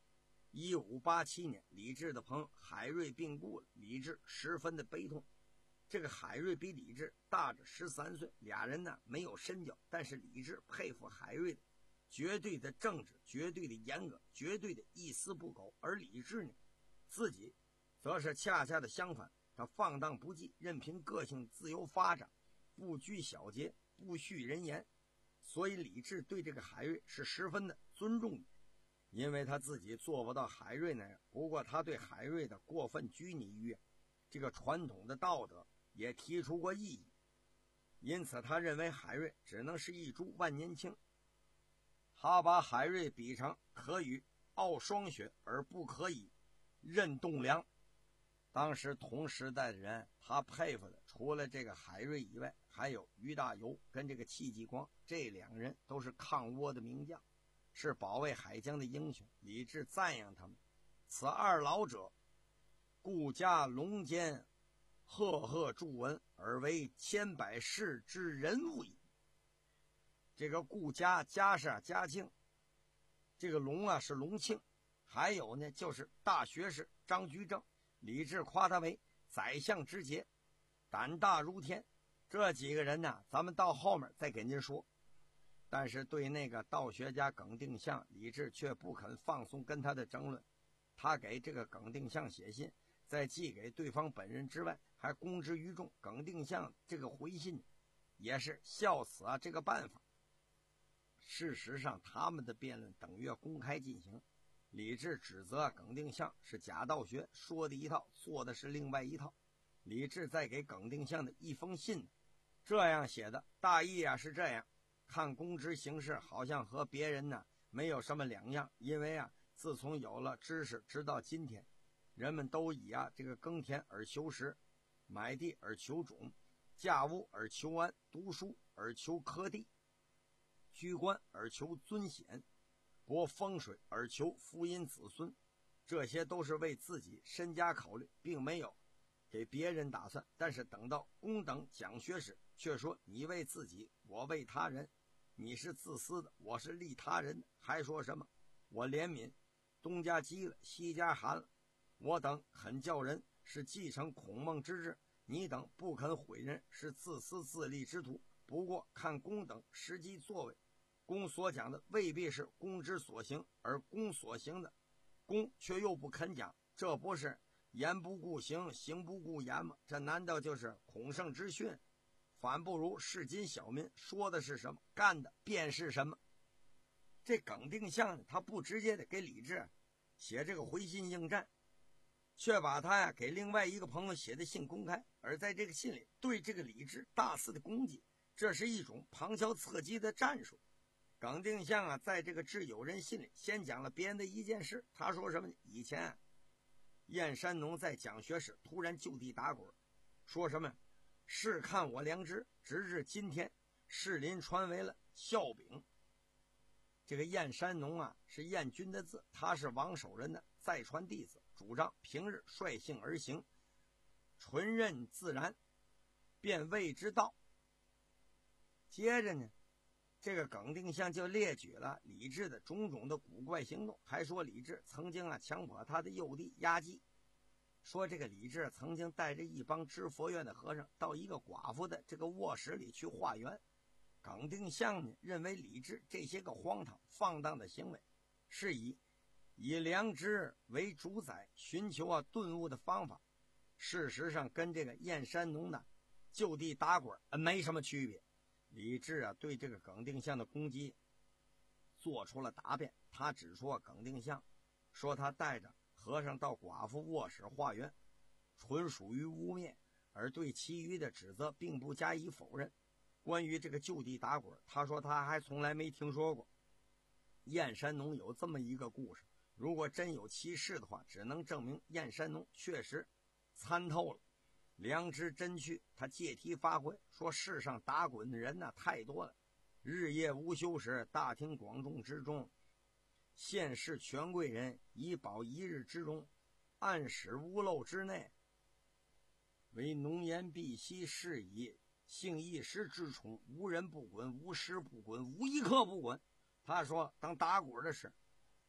一五八七年，李治的朋友海瑞病故了，李治十分的悲痛。这个海瑞比李治大着十三岁，俩人呢没有深交，但是李治佩服海瑞的绝对的正直，绝对的严格，绝对的一丝不苟。而李治呢，自己则是恰恰的相反，他放荡不羁，任凭个性自由发展，不拘小节，不恤人言。所以李治对这个海瑞是十分的尊重的，因为他自己做不到海瑞那样，不过他对海瑞的过分拘泥于这个传统的道德也提出过异议，因此他认为海瑞只能是一株万年青。他把海瑞比成可与傲霜雪而不可以任栋梁。当时同时代的人，他佩服的除了这个海瑞以外，还有于大猷跟这个戚继光，这两个人都是抗倭的名将，是保卫海疆的英雄。李治赞扬他们，此二老者顾家龙间赫赫著闻，而为千百世之人物矣。这个顾家，家是啊嘉庆，这个龙啊是隆庆，还有呢就是大学士张居正。李治夸他为宰相之杰，胆大如天。这几个人呢，咱们到后面再给您说。但是对那个道学家耿定向，李治却不肯放松跟他的争论。他给这个耿定向写信，在寄给对方本人之外，还公之于众。耿定向这个回信也是笑死啊这个办法。事实上，他们的辩论等于公开进行。李治指责耿定向是假道学，说的一套，做的是另外一套。李治在给耿定向的一封信这样写的，大意啊是这样：看公之行事好像和别人呢没有什么两样，因为啊自从有了知识，直到今天，人们都以啊这个耕田而求食，买地而求种，驾屋而求安，读书而求科第，居官而求尊显，博风水而求福荫子孙。这些都是为自己身家考虑，并没有给别人打算。但是等到公等讲学时，却说你为自己，我为他人，你是自私的，我是利他人的，还说什么我怜悯，东家饥了，西家寒了，我等肯叫人，是继承孔孟之志，你等不肯毁人，是自私自利之徒。不过看公等实际作为，公所讲的未必是公之所行，而公所行的公却又不肯讲，这不是言不顾行，行不顾言吗？这难道就是孔圣之训？反不如市井小民，说的是什么，干的便是什么。这耿定向呢，他不直接的给李治写这个回信应战，却把他呀给另外一个朋友写的信公开，而在这个信里对这个李治大肆的攻击，这是一种旁敲侧击的战术。耿定向啊，在这个致友人信里先讲了别人的一件事。他说什么呢？以前啊，燕山农在讲学时突然就地打滚，说什么试看我良知，直至今天士林传为了孝炳。这个燕山农啊是燕军的字，他是王守仁的再传弟子，主张平日率性而行，纯任自然，便谓之道。接着呢，这个耿定向就列举了李治的种种的古怪行动，还说李治曾经啊强迫他的幼弟押祭，说这个李治曾经带着一帮知佛院的和尚到一个寡妇的这个卧室里去化缘。耿定向呢认为李治这些个荒唐放荡的行为是以以良知为主宰，寻求啊顿悟的方法，事实上跟这个燕山农的就地打滚没什么区别。李治啊对这个耿定向的攻击做出了答辩，他只说耿定向说他带着和尚到寡妇卧室化缘，纯属于污蔑，而对其余的指责并不加以否认。关于这个就地打滚，他说他还从来没听说过燕山农有这么一个故事，如果真有其事的话，只能证明燕山农确实参透了良知真趣。他借题发挥，说世上打滚的人呢、啊、太多了，日夜无休时，大庭广众之中，现世权贵人以保一日之容，暗使屋漏之内，为浓颜碧溪是以性一时之宠，无人不滚，无时不滚，无一刻不滚。他说当打滚的事，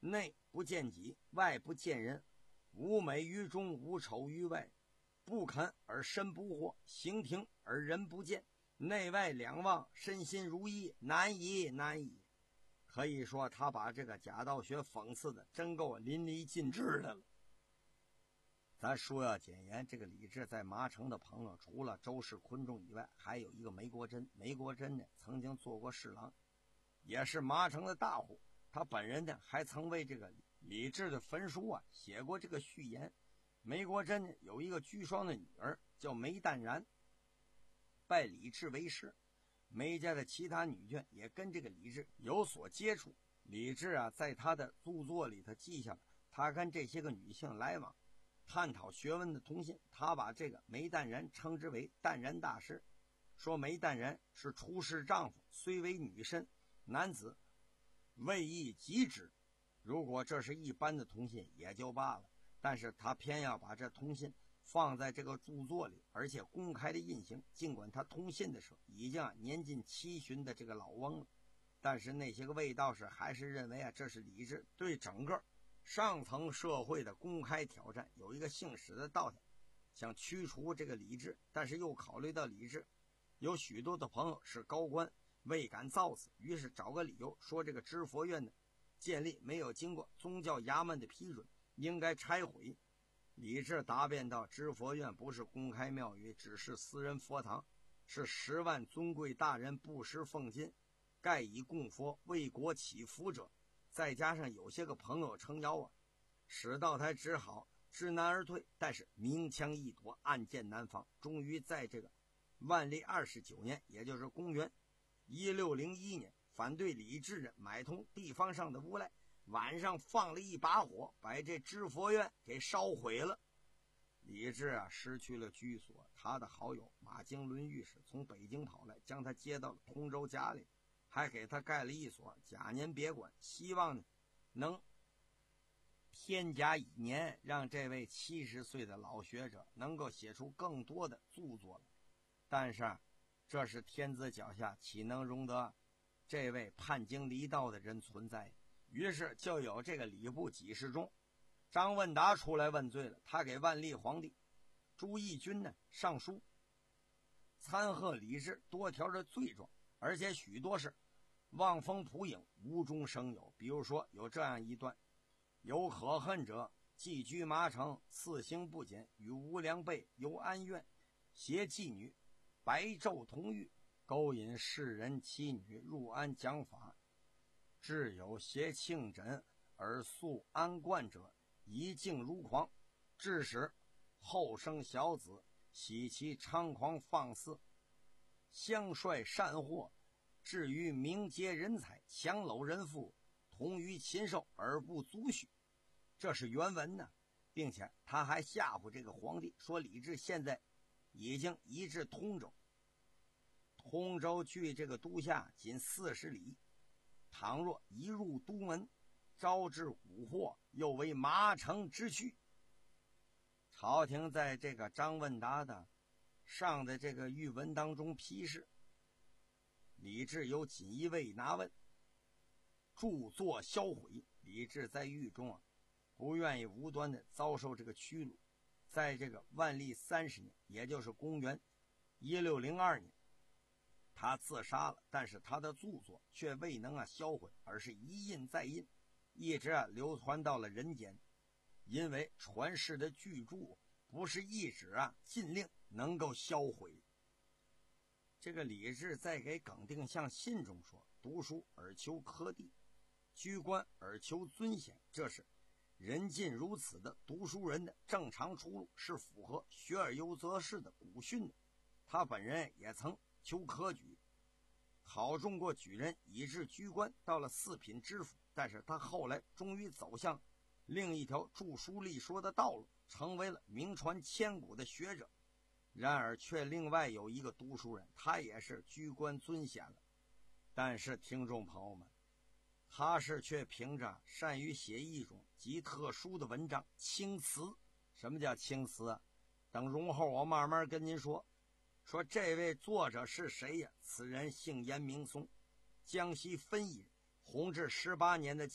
内不见己，外不见人，无美于中，无丑于外，不肯而身不惑，行庭而人不见，内外两忘，身心如一，难以难以。可以说他把这个贾道学讽刺的真够淋漓尽致的了。咱说要简言，这个李治在麻城的朋友除了周氏、昆仲以外，还有一个梅国珍。梅国珍呢曾经做过侍郎，也是麻城的大户。他本人呢还曾为这个李治的焚书啊写过这个序言。梅国珍呢有一个居孀的女儿叫梅淡然，拜李治为师。梅家的其他女眷也跟这个李治有所接触。李治啊在他的著作里头记下了他跟这些个女性来往探讨学问的通信。他把这个梅淡然称之为淡然大师，说梅淡然是出世丈夫，虽为女身，男子未易及之。如果这是一般的通信也就罢了，但是他偏要把这通信放在这个著作里，而且公开的印行。尽管他通信的时候已经啊年近七旬的这个老翁了，但是那些个卫道士还是认为啊这是李治对整个上层社会的公开挑战，有一个姓史的道家想驱除这个李治，但是又考虑到李治有许多的朋友是高官，未敢造次，于是找个理由说这个知佛院的建立没有经过宗教衙门的批准，应该拆毁。李治答辩道，知佛院不是公开庙宇，只是私人佛堂，是十万尊贵大人布施奉金，盖以供佛，为国祈福者，再加上有些个朋友撑腰啊，史道台只好知难而退，但是明枪易躲，暗箭难防。终于在这个万历二十九年，也就是公元一六零一年，反对李治的买通地方上的无赖，晚上放了一把火，把这知佛院给烧毁了。李治啊失去了居所，他的好友马经纶御史从北京跑来，将他接到了通州家里，还给他盖了一所假年别馆，希望呢能添加一年，让这位七十岁的老学者能够写出更多的著作来。但是这是天子脚下，岂能容得这位叛经离道的人存在？于是就有这个礼部给事中张问达出来问罪了。他给万历皇帝朱翊钧呢上书参贺李治多条的罪状，而且许多是望风捕影，无中生有。比如说有这样一段：有可恨者，寄居麻城，四行不检，与无良辈游安院，携妓女白昼同狱，勾引世人妻女入安讲法，至有携庆枕而宿安观者，一境如狂，致使后生小子喜其猖狂放肆，相率善货，至于名节人才，强搂人妇，同于禽兽而不足许。这是原文呢，并且他还吓唬这个皇帝说，李治现在已经移至通州，通州距这个都下仅四十里，倘若一入都门，招致蛊惑，又为麻城之躯。朝廷在这个张问达的上的这个谕文当中批示，李治有锦衣卫拿问，著作销毁。李治在狱中啊，不愿意无端的遭受这个屈辱。在这个万历三十年，也就是公元一六零二年，他自杀了，但是他的著作却未能啊销毁，而是一印再印，一直啊流传到了人间。因为传世的巨著不是一纸啊禁令能够销毁。这个李治在给耿定向信中说，读书而求科第，居官而求尊贤，这是人尽如此的读书人的正常出路，是符合学而优则仕的古训的。他本人也曾求科举，考中过举人，以致居官，到了四品知府，但是他后来终于走向另一条著书立说的道路，成为了名传千古的学者。然而却另外有一个读书人，他也是居官尊贤了，但是听众朋友们，他是却凭着善于写一种极特殊的文章青词。什么叫青词啊？等容后我慢慢跟您说。说这位作者是谁呀？此人姓严名松，江西分宜人，弘治十八年的进士，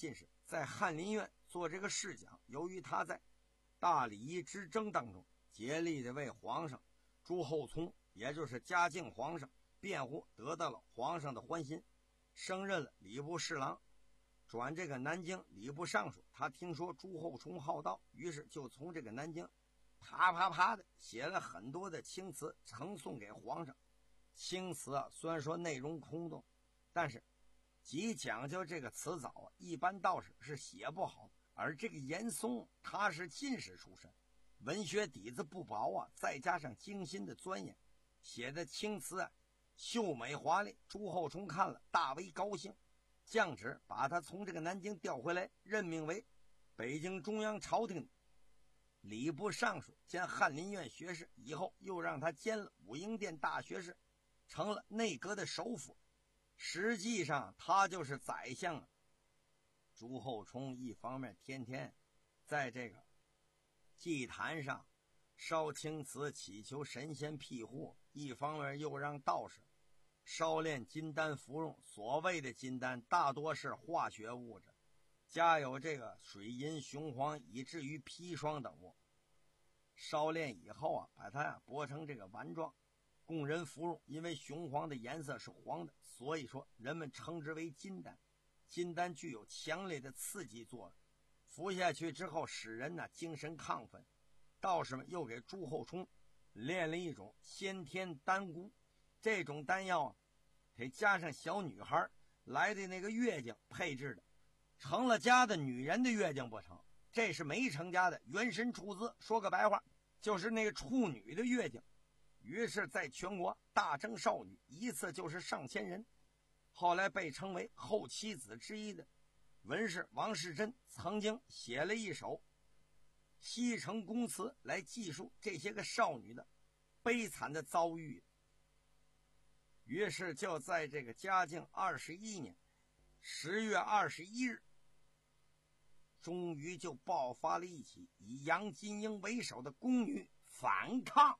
在翰林院做这个侍讲，由于他在大礼仪之争当中竭力的为皇上朱厚熜，也就是嘉靖皇上辩护，得到了皇上的欢心，升任了礼部侍郎，转这个南京礼部尚书。他听说朱厚熜好道，于是就从这个南京啪啪啪的写了很多的青词呈送给皇上。青词啊，虽然说内容空洞，但是极讲究这个词藻啊，一般道士是写不好。而这个严嵩他是进士出身，文学底子不薄啊，再加上精心的钻研，写的青词啊秀美华丽。朱厚熜看了大为高兴，降旨把他从这个南京调回来，任命为北京中央朝廷礼部尚书兼翰林院学士，以后又让他兼了武英殿大学士，成了内阁的首辅。实际上他就是宰相啊。朱厚熜一方面天天在这个祭坛上烧青瓷祈求神仙庇护，一方面又让道士烧炼金丹服用。所谓的金丹大多是化学物质，加有这个水银、雄黄以至于砒霜等物，烧炼以后啊，把它啊剥成这个丸状供人服用。因为雄黄的颜色是黄的，所以说人们称之为金丹。金丹具有强烈的刺激作用，服下去之后使人呢精神亢奋。道士们又给朱厚熜炼了一种先天丹菇，这种丹药啊得加上小女孩来的那个月经配制的，成了家的女人的月经不成，这是没成家的元神出资，说个白话就是那个处女的月经。于是在全国大征少女，一次就是上千人。后来被称为后七子之一的文士王世贞曾经写了一首西城公词来记述这些个少女的悲惨的遭遇。于是就在这个嘉靖二十一年十月二十一日，终于就爆发了一起以杨金英为首的宫女反抗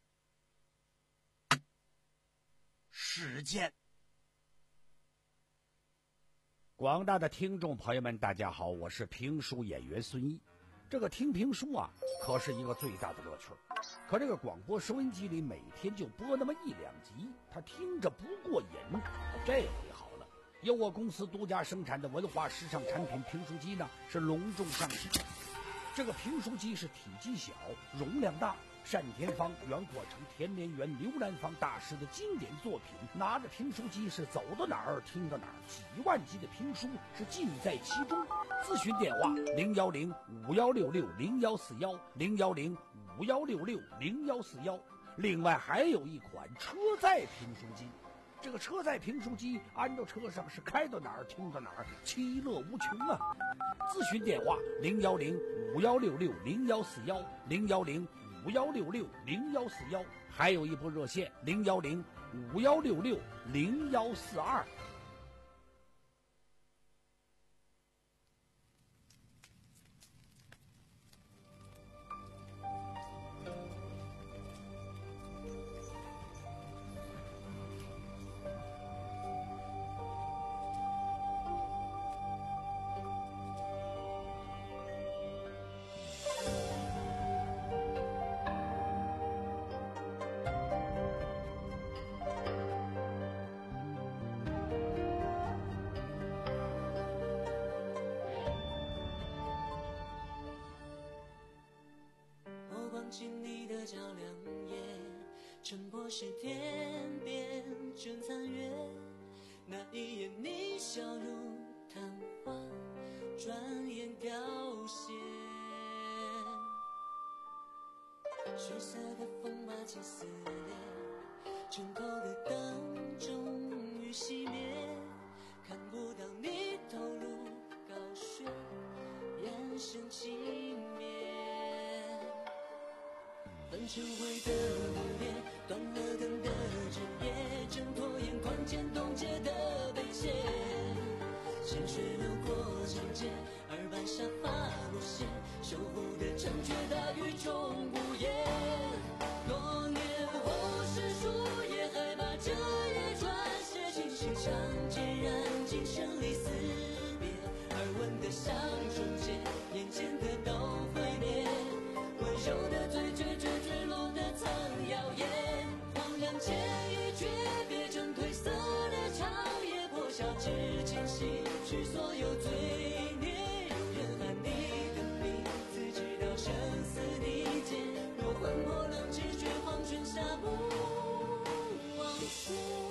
事件。 广大的听众朋友们大家好，我是评书演员孙一。这个听评书啊可是一个最大的乐趣，可这个广播收音机里每天就播那么一两集，他听着不过瘾。这回好了，由我公司独家生产的文化时尚产品评书机呢是隆重上市。这个评书机是体积小，容量大，单田芳、袁阔成、田连元、刘兰芳大师的经典作品，拿着评书机是走到哪儿听到哪儿，几万集的评书是尽在其中。咨询电话零幺零五幺六六零幺四幺零幺零五幺六六零幺四幺。另外还有一款车载评书机，这个车载评书机安到车上是开到哪儿听到哪儿，其乐无穷啊！咨询电话零幺零五幺六六零幺四幺零幺零五幺六六零幺四幺，还有一部热线零幺零五幺六六零幺四二。 撑破是天边正残月，那一眼你笑如昙花，转眼凋谢。血色的风把情撕裂，城头的灯终于熄灭，看不到你投入高雪，眼神轻蔑。粉尘灰的午夜，断了根的针叶，挣脱眼眶间冻结的悲切。鲜血流过长街，耳畔沙发落谢，守护的城却大雨中无言。多年后是树叶，还把这夜撰写，轻轻唱，孑然今生离死别，耳闻的像瞬间，眼前的都毁灭，温柔的嘴决绝坠落的苍摇曳，恍然间一诀变成褪色的长夜，破晓之前洗去所有罪孽，有人喊你的名字直到生死离间，若魂魄能知觉黄泉下不忘却。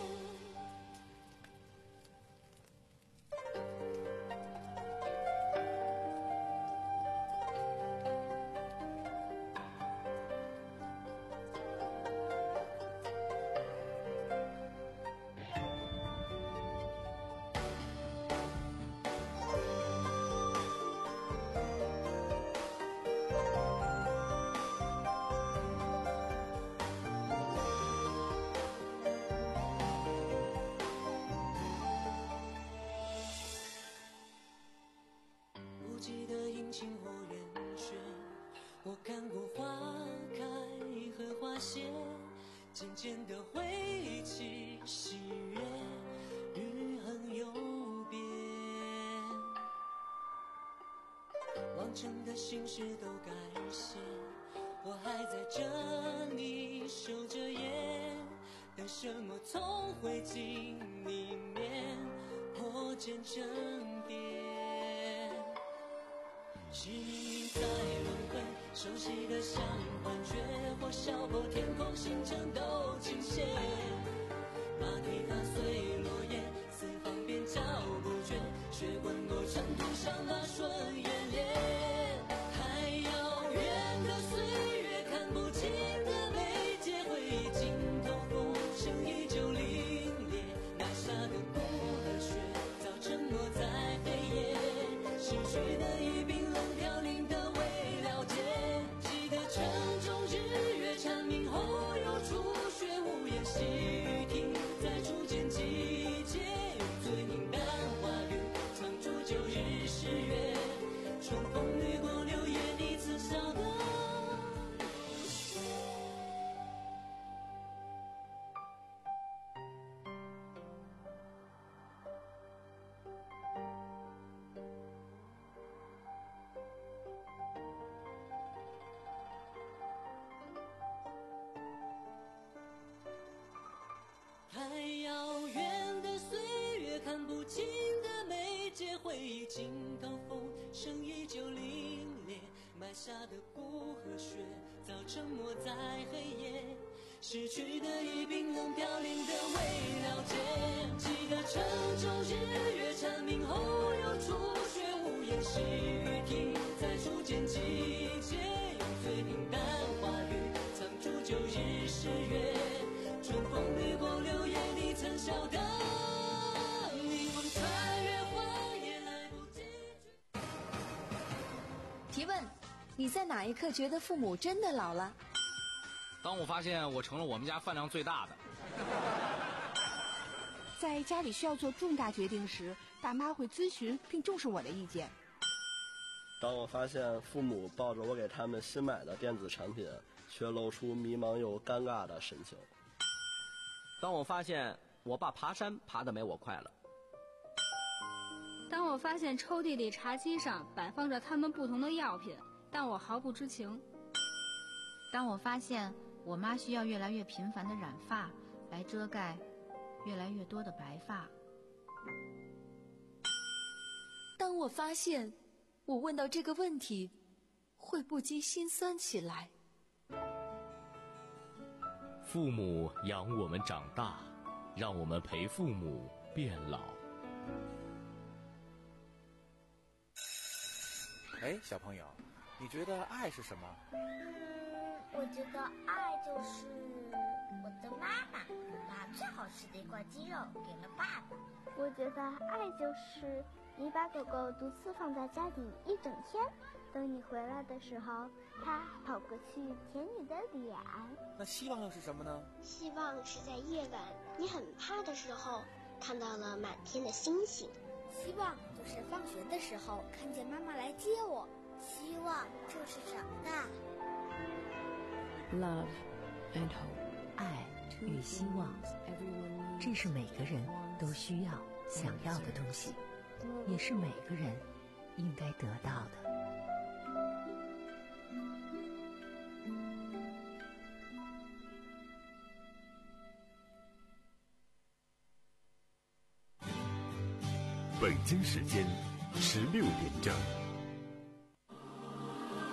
不记得阴晴或圆缺，我看过花开和花谢，渐渐地回忆起喜悦，余恨有别，往常的心事都改写，我还在这里守着夜，等什么从灰烬里面破茧成蝶，是命运在轮回，熟悉的像幻觉，或笑破天空，星辰都倾斜，马蹄踏碎落叶，四方边脚不绝，血滚落尘土上那瞬眼裂，太遥远的岁月，看不清的眉睫，回忆尽头风声依旧凛冽，埋下的骨和血早沉没在黑夜，失去的已冰冷凋零的未了解，记得城中日月蝉鸣后又初雪，无言细雨停在初见季节，用最平淡话语藏住旧日誓约，春风掠过柳叶，你曾笑的太遥远的岁月，看不清的眉睫，回忆尽头风声依旧凛冽，埋下的骨和血早沉没在黑夜，失去的已冰冷凋零的未了解，记得城中日月蝉鸣后又初雪，无言细雨停在初见季节，用最平淡话语藏住旧日誓约，春风掠过柳叶，你曾笑的灵魂穿越荒野，来不及。 提问：你在哪一刻觉得父母真的老了？ 当我发现我成了我们家饭量最大的。 在家里需要做重大决定时，爸妈会咨询并重视我的意见。 当我发现父母抱着我给他们新买的电子产品，却露出迷茫又尴尬的神情。 当我发现我爸爬山爬得没我快了。 当我发现抽屉里茶几上摆放着他们不同的药品，但我毫不知情。 当我发现我妈需要越来越频繁的染发来遮盖越来越多的白发。 当我发现我问到这个问题会不禁心酸起来。 父母养我们长大，让我们陪父母变老。 哎，小朋友，你觉得爱是什么？ 我觉得爱就是我的妈妈把最好吃的一块鸡肉给了爸爸。 我觉得爱就是你把狗狗独自放在家里一整天，等你回来的时候，它跑过去舔你的脸。 那希望又是什么呢？ 希望是在夜晚你很怕的时候，看到了满天的星星。 希望就是放学的时候看见妈妈来接我。 希望就是长大。 Love and hope， 爱与希望，这是每个人都需要、想要的东西，也是每个人应该得到的。 北京时间十六点整。